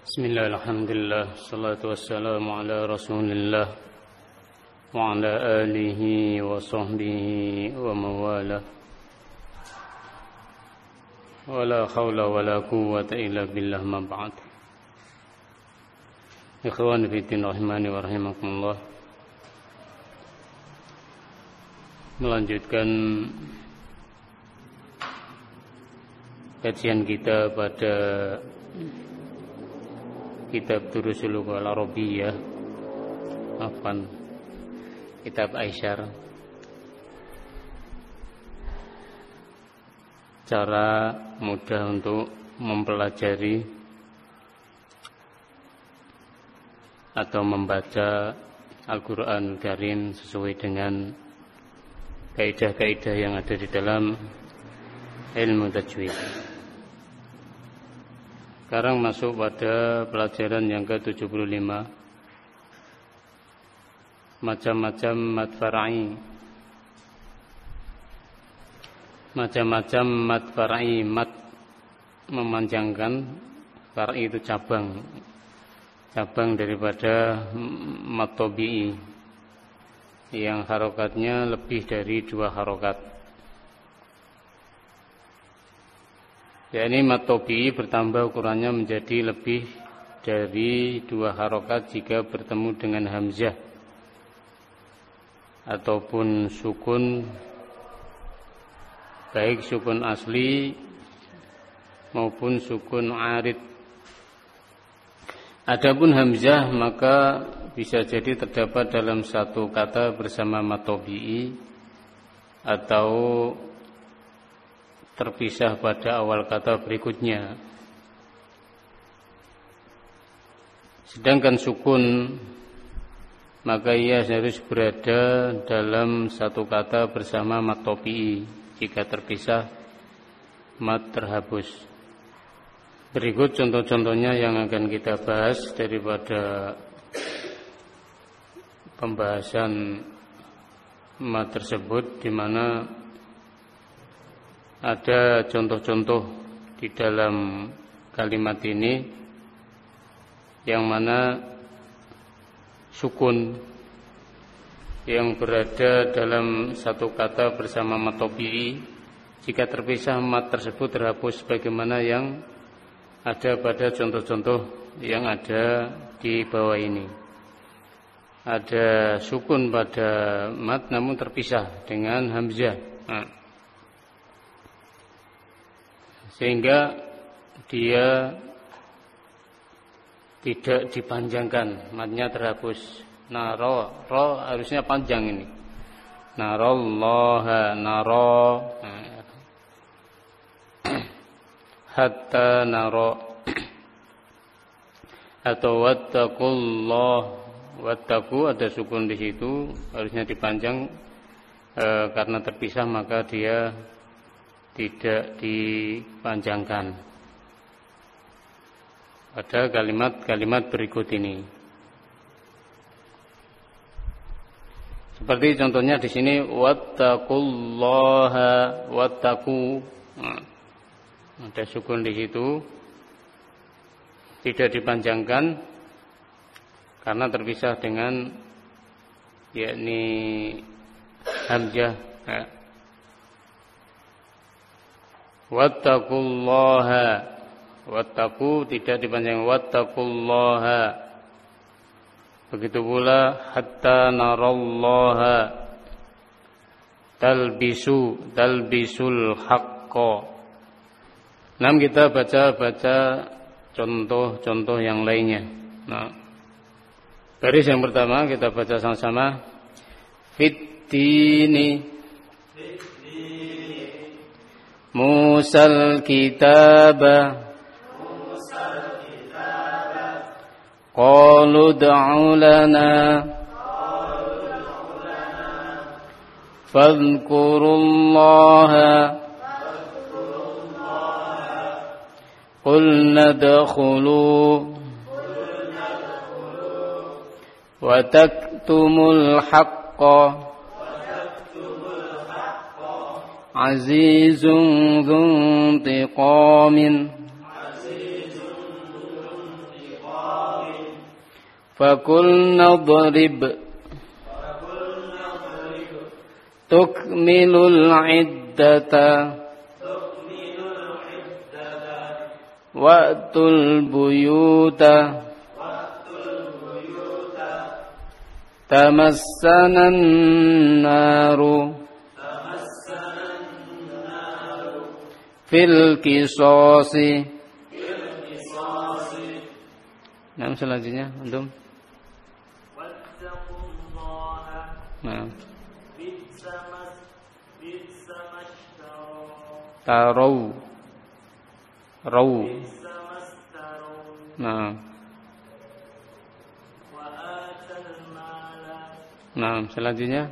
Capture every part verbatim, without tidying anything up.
Bismillah, alhamdulillah, salatu wassalamu ala rasulillah wa ala alihi wa sahbihi wa mawala wa la hawla wa la quwwata illa billah ma ba'd. Ikhwan fiddin rahimani wa rahimakumullah, melanjutkan kajian kita pada kitab Durusul Lughah Al-Arabiyyah, afan kitab Aisyar, cara mudah untuk mempelajari atau membaca Al-Quran Karim sesuai dengan kaidah-kaidah yang ada di dalam ilmu tajwid. Sekarang masuk pada pelajaran yang ke tujuh puluh lima, macam-macam mad far'i. Macam-macam mad far'i, mad memanjangkan, far'i itu cabang, cabang daripada mad tabi'i yang harokatnya lebih dari dua harokat. yakni mad tabi'i bertambah ukurannya menjadi lebih dari dua harokat jika bertemu dengan hamzah ataupun sukun, baik sukun asli maupun sukun arid. Adapun hamzah maka bisa jadi terdapat dalam satu kata bersama mad tabi'i atau terpisah pada awal kata berikutnya. Sedangkan sukun maka ia harus berada dalam satu kata bersama mad tabi'i. Jika terpisah, mad terhapus. Berikut contoh-contohnya yang akan kita bahas daripada pembahasan mad tersebut, di mana ada contoh-contoh di dalam kalimat ini yang mana sukun yang berada dalam satu kata bersama mad tabi'i, jika terpisah mad tersebut terhapus sebagaimana yang ada pada contoh-contoh yang ada di bawah ini. Ada sukun pada mad namun terpisah dengan hamzah. Nah, sehingga dia tidak dipanjangkan, madnya terhapus. Nah, ro, ro harusnya panjang ini. Narollaha, naro, nah, hatta naro, atau wattaqullah, wattaqu ada sukun di situ, harusnya dipanjang e, karena terpisah maka dia tidak dipanjangkan pada kalimat-kalimat berikut ini. Seperti contohnya di sini wattaqullaha, wattaqu. Nah, ada sukun di situ, tidak dipanjangkan karena terpisah dengan yakni hamzah. Nah, wattaqullaha, wattaqu tidak dipanjang, wattaqullaha. Begitu pula hatta narallaha, talbisu, talbisul haqqo. Nah, kita baca-baca contoh-contoh yang lainnya. Nah, baris yang pertama kita baca sama-sama. Fittini Musal kitaba qalu ud'u lana fadhkurullaha qulna dakhulu wa taktumul haqqa azizun dzuntiqamin فقلنا اضرب تكمل العدة وأتوا البيوت تمسنا النار في القصاص. Nah, selanjutnya antum. Nah. Tarau. Rau. Nah. Nah, selanjutnya.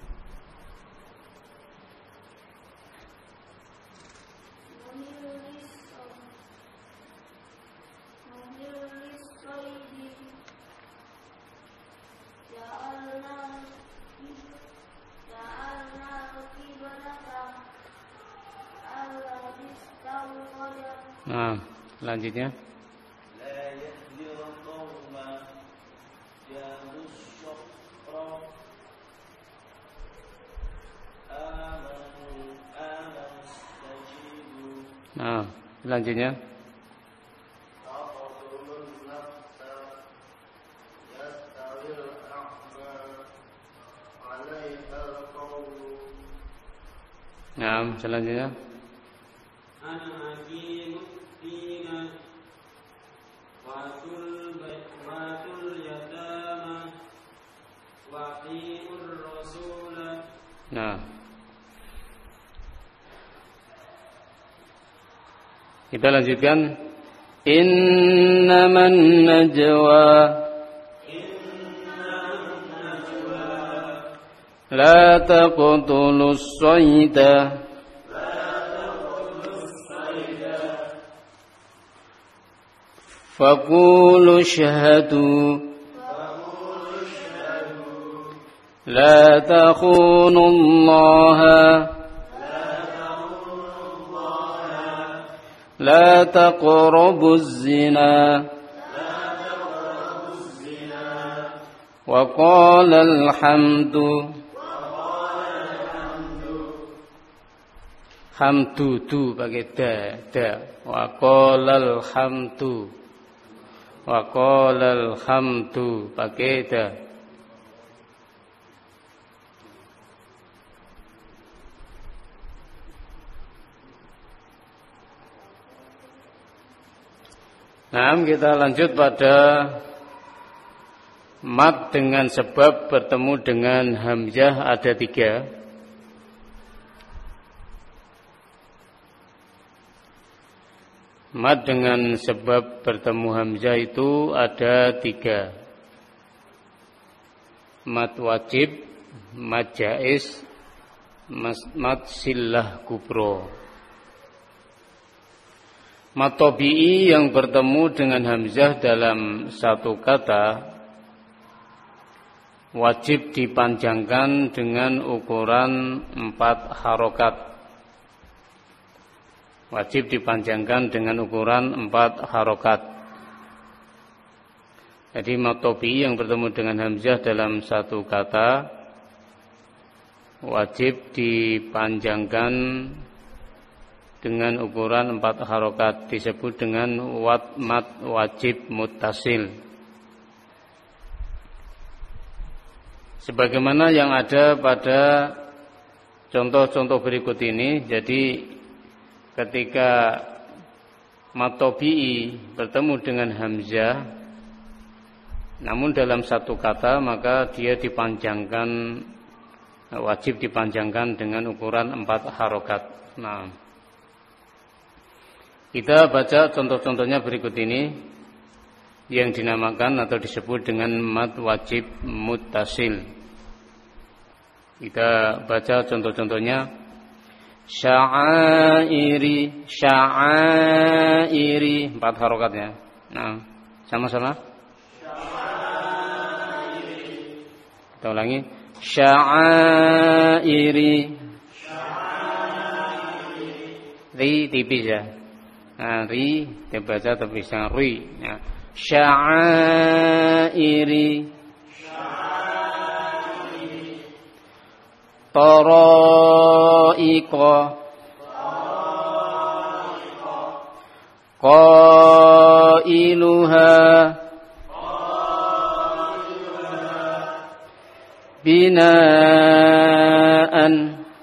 Nah, selanjutnya. Nah, selanjutnya. Nah, selanjutnya. Nah, kita lanjutkan. Innaman najwa la taqtulus sayda faqulu syahadu la takhunullaha la taqrabuz zina wa qala alhamdu hamdu tu pakai da da wa qala alhamdu wa qala alhamdu pakai da. Nah, kita lanjut pada mat dengan sebab bertemu dengan hamzah ada tiga. Mat dengan sebab bertemu hamzah itu ada tiga. Mat wajib, mat jaiz, mat sillah kubro. Mat tabi'i yang bertemu dengan hamzah dalam satu kata wajib dipanjangkan dengan ukuran empat harokat. Wajib dipanjangkan dengan ukuran empat harokat. Jadi mat tabi'i yang bertemu dengan hamzah dalam satu kata wajib dipanjangkan dengan ukuran empat harokat, disebut dengan wat mat wajib muttasil. Sebagaimana yang ada pada contoh-contoh berikut ini. Jadi ketika mat tabi'i bertemu dengan hamzah namun dalam satu kata, maka dia dipanjangkan, wajib dipanjangkan dengan ukuran empat harokat. Nah, kita baca contoh-contohnya berikut ini yang dinamakan atau disebut dengan mat wajib muttasil. Kita baca contoh-contohnya. Sya'airi, sya'airi, empat harokatnya. Nah, sama-sama. Sya'airi. Kita ulangi. Sya'airi. Sya'airi. Ri tipis ya. Nah, ri dibaca tapi sangat ri. Ya. sya'airi tara'iqa qailuha bina'an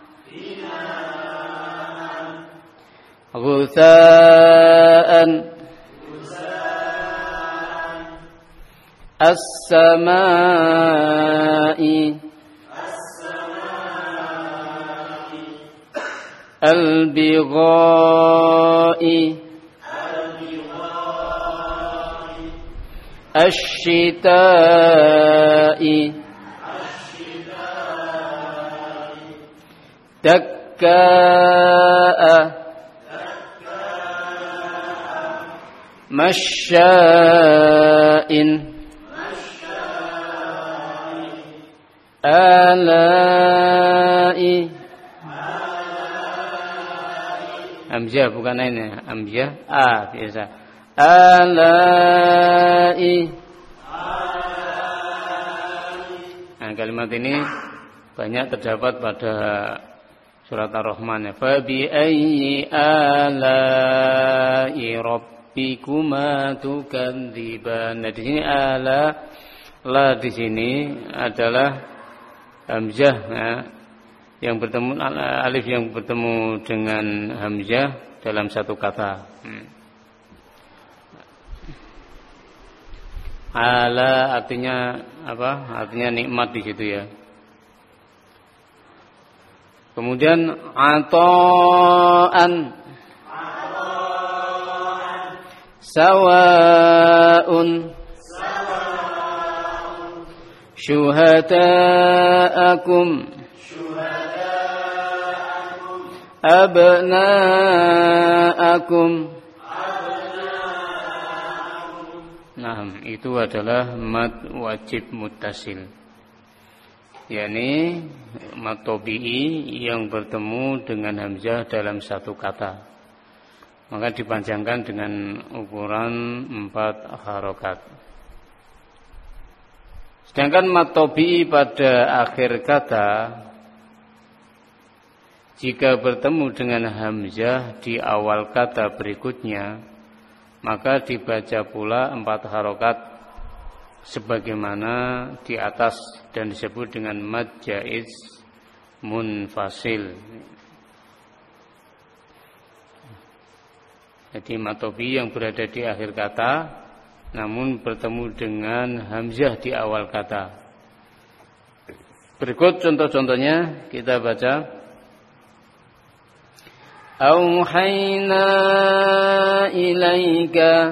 ghutha'an as-sama'i al-bigha'i ash-shita'i dakka'a masya'in ala'i. Hamzah bukan ini, hamzah a biasa. Ala'i. Nah, kalimat ini banyak terdapat pada surat Ar-Rahman. Fa bi ayyi ala'i rabbikuma tukadziban. Nah, di sini ala la di sini adalah hamzah, nah, yang bertemu alif yang bertemu dengan hamzah dalam satu kata. Hmm. Ala artinya apa? Artinya nikmat di situ ya. Kemudian ata'an sawa'un syuhada'akum abna'akum. Nah, itu adalah mad wajib muttasil, yakni mad tabi'i yang bertemu dengan hamzah dalam satu kata, maka dipanjangkan dengan ukuran empat harokat. Sedangkan mad tabi'i pada akhir kata jika bertemu dengan hamzah di awal kata berikutnya, maka dibaca pula empat harokat sebagaimana di atas dan disebut dengan mad jaiz munfasil. Jadi mad tabi'i yang berada di akhir kata namun bertemu dengan hamzah di awal kata. Berikut contoh-contohnya kita baca. Auhayna ilaika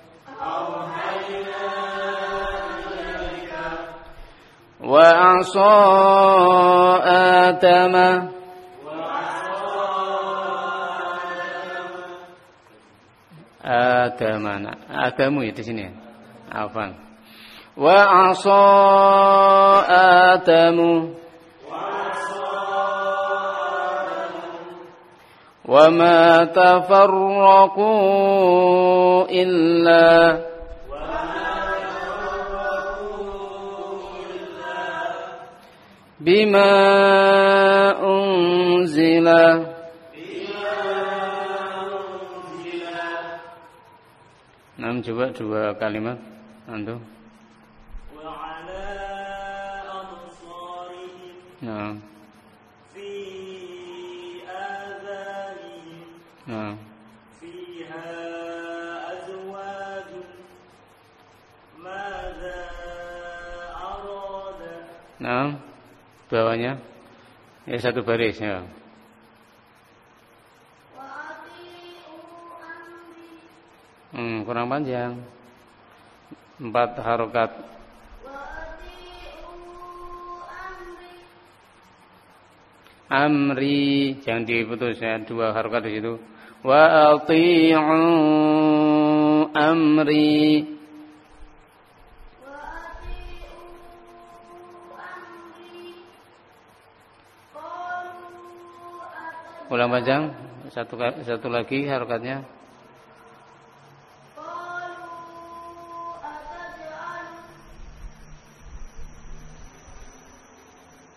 wa asa atama Adamana Adamu ya di sini. Afan. Wa asa Adamu wa ma tafarraqu illa bima unzila. Nam coba dua kalimat antum. Wa ala absarihim. Nah. Fi adhanihim. Nah. Fiha azwajun. Madza arada. Nah. Bawahnya ya satu baris ya. Hmm, kurang panjang. Empat harokat. Amri, jangan diputus ya, dua harokat di situ. Wa ati'u amri. Ulang panjang, satu satu lagi harokatnya.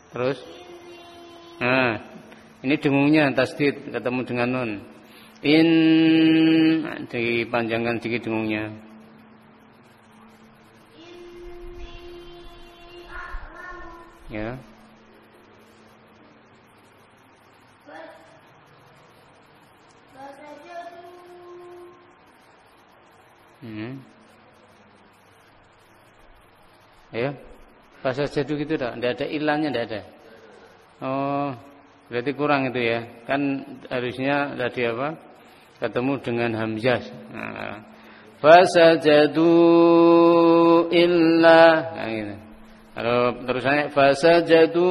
Terus? Nah, ini dengungnya tasdid ketemu dengan nun. In, dipanjangkan sedikit dengungnya. Ya. Hmm. Ya. Bahasa jadu gitu dah, tidak ada ilahnya, tidak ada. Oh, berarti kurang itu ya. Kan harusnya tadi apa? Ketemu dengan hamzah. Nah, fasajadu illa, nah, gitu. Kalau terusannya fasajadu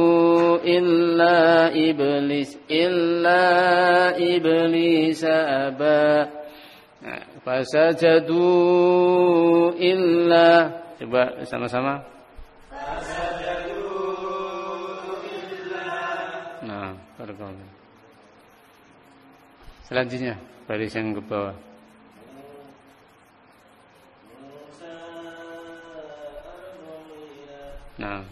illa iblis illa iblis aba. Nah, fasajadu illa, coba sama-sama. Fasajadu illa. Nah, barakallahu. Selanjutnya baris yang ke bawah. Nah.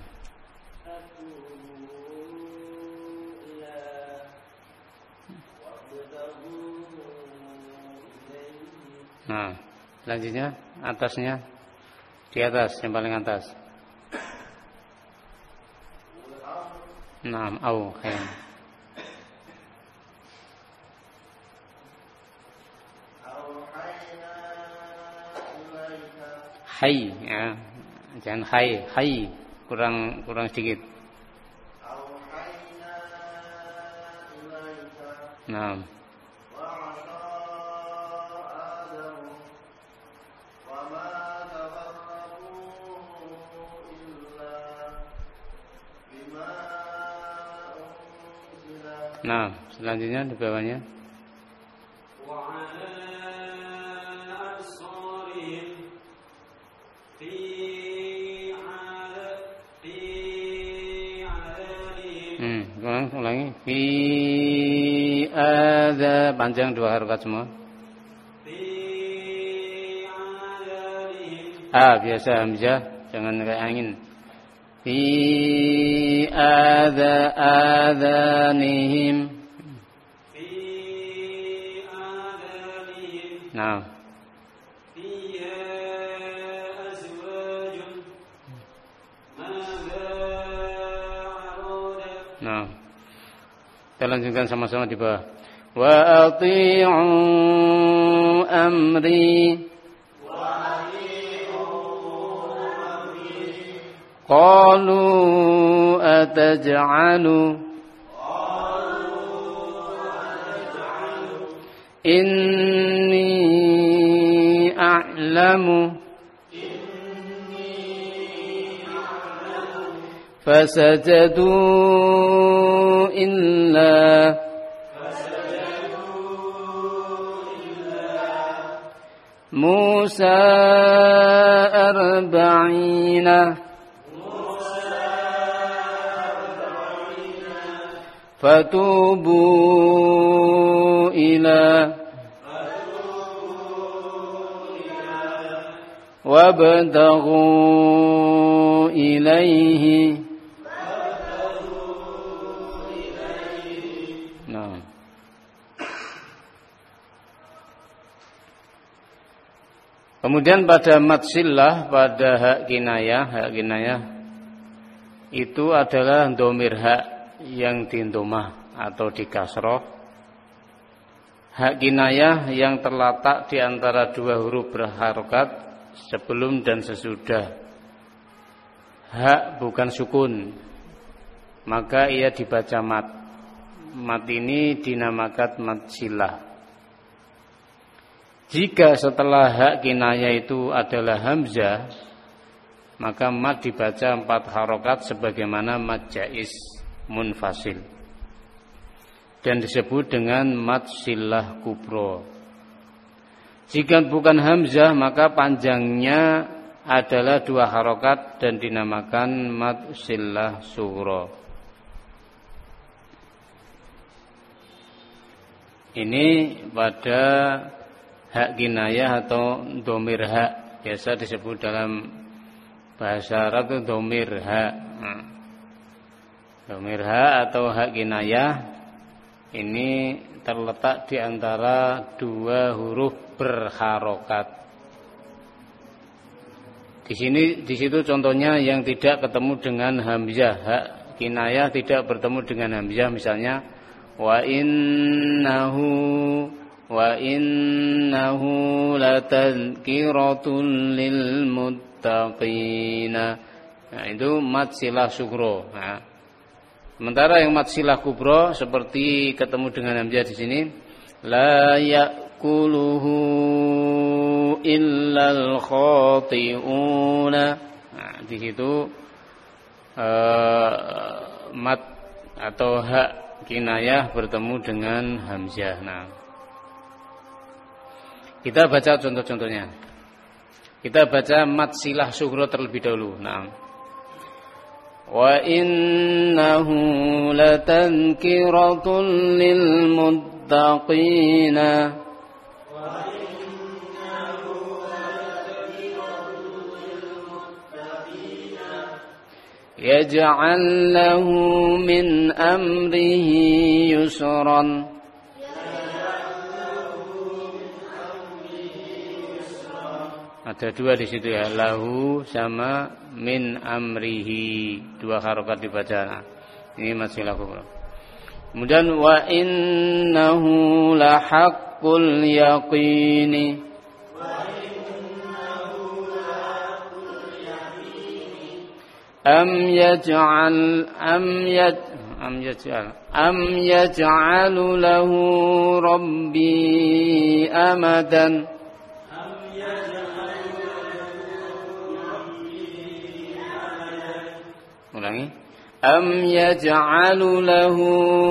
Nah, selanjutnya atasnya, di atas yang paling atas. Nah, au khair. Hai, ya, jangan hai, hai, kurang kurang sedikit. Nah. Nah, selanjutnya di bawahnya. Hmm, ulang, ulangi. Fi ada panjang dua harokat semua. Ah, biasa hamzah, jangan kayak angin. Fi adha adhanihim. Fi adhanihim. Nah. Fiha azwajun. Madza arada. Nah. Kita lanjutkan sama-sama di bawah. Wa ati'u amri. Qalu ataj'alu inni a'lamu fasajadu illa Musa arba'ina Fatubu ila wabtaghu ilaihi. Nah. Kemudian pada mad sillah, pada hak kinayah, hak kinayah itu adalah dhamir hak yang dindomah atau dikasroh, hak kinayah yang terletak di antara dua huruf berharokat sebelum dan sesudah. Hak bukan sukun, maka ia dibaca mat. Mat ini dinamakan mat silah. Jika setelah hak kinayah itu adalah hamzah, maka mat dibaca empat harokat sebagaimana mat jaiz munfasil dan disebut dengan mad sillah kubro. Jika bukan hamzah, maka panjangnya adalah dua harokat dan dinamakan mad sillah sughra. Ini pada hak kinayah atau dhamir hak, biasa disebut dalam bahasa Arab itu dhamir hak. Nah. Dhamir ha atau hak kinayah ini terletak di antara dua huruf berharokat. Di sini, di situ contohnya yang tidak ketemu dengan hamzah. Hak kinayah tidak bertemu dengan hamzah, misalnya wa innahu wa innahu latazkiratun lil muttaqina. Nah, itu mad silah sugro. Nah, sementara yang mad silah kubro seperti ketemu dengan hamzah di sini, la ya'kuluhu illal khati'una. Nah, di situ uh, mad atau hak kinayah bertemu dengan hamzah. Nah, kita baca contoh-contohnya. Kita baca mad silah sugro terlebih dahulu. Nah, wa innahu latazkiratun lil muttaqina. Wa innahu latazkiratun lil muttaqina. Yaj'al lahu min amrihi yusran. Ada dua di situ ya, lahu sama min amrihi, dua harokat dibaca. Nah, ini masih lahu. Kemudian wa innahu la haqqul yaqini. Wa innahu la haqqul yaqini. Am yaj'al am yaj am yaj'al am yaj'alu lahu rabbi amadan. Ulangi. Am yaj'alu lahu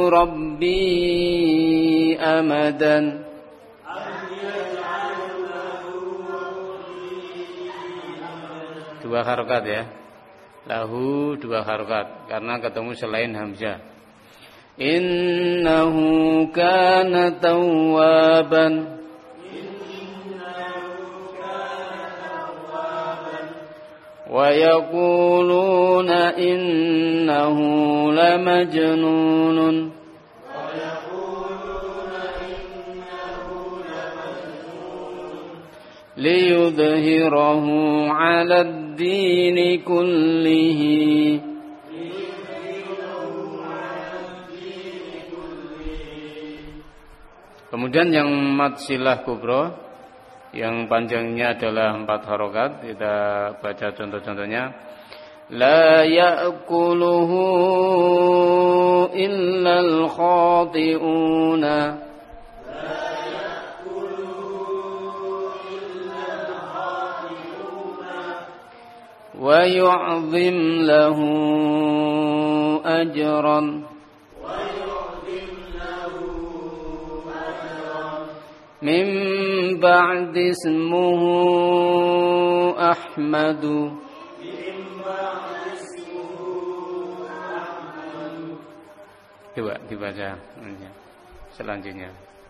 rabbi amadan. Am yaj'alu lahu rabbi amadan. Dua harokat ya. Lahu dua harokat karena ketemu selain hamzah. Innahu kana tawwaban. Wa yaquluna innahu lamajnunun. Wa yaquluna innahu lamajnunun. Liyudhhirahu 'ala ad-dini kullihi. Kemudian yang mad silah kubro yang panjangnya adalah empat harokat. Kita baca contoh-contohnya. La ya'kuluhu illal khati'una. La ya'kuluhu illal khati'una. Wa yu'zim lahu ajran. Min ba'di ismuhu Ahmadu. Coba dibaca selanjutnya.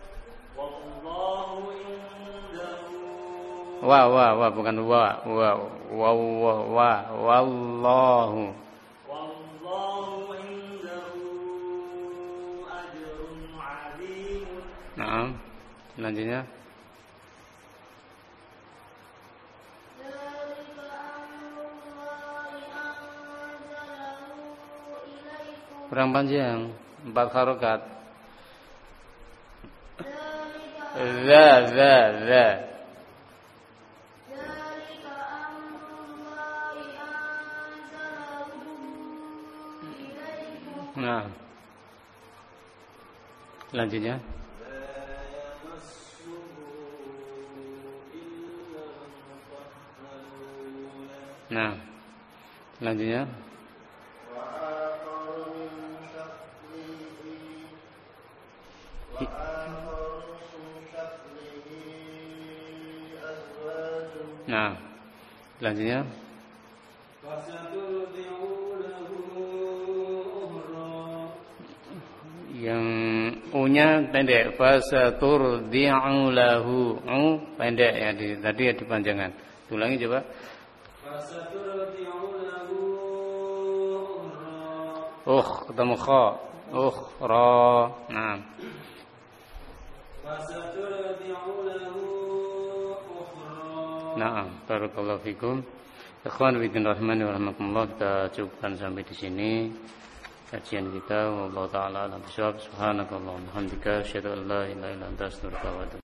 Wa wa wa bukan wa wa wa wa wa wallahu. Wallahu indahu ajrun 'azim. Naam. Selanjutnya. Kurang panjang, empat harokat. Za za za. Nah, selanjutnya. Nah, selanjutnya. Nah, selanjutnya. Yang u-nya pendek, fasaturdi'u lahu. U pendek ya, di, tadi ya dipanjangkan. Ulangi coba. Ukh ketemu kha. Ukhra. Nah. Nah, barakallahu fikum. Ikhwan fillah rahimani wa rahmakumullah, kita cukupkan sampai di sini kajian kita. Wallahu taala alam bisawab. Subhanakallahumma wa bihamdika asyhadu an la ilaha illa anta astaghfiruka wa atubu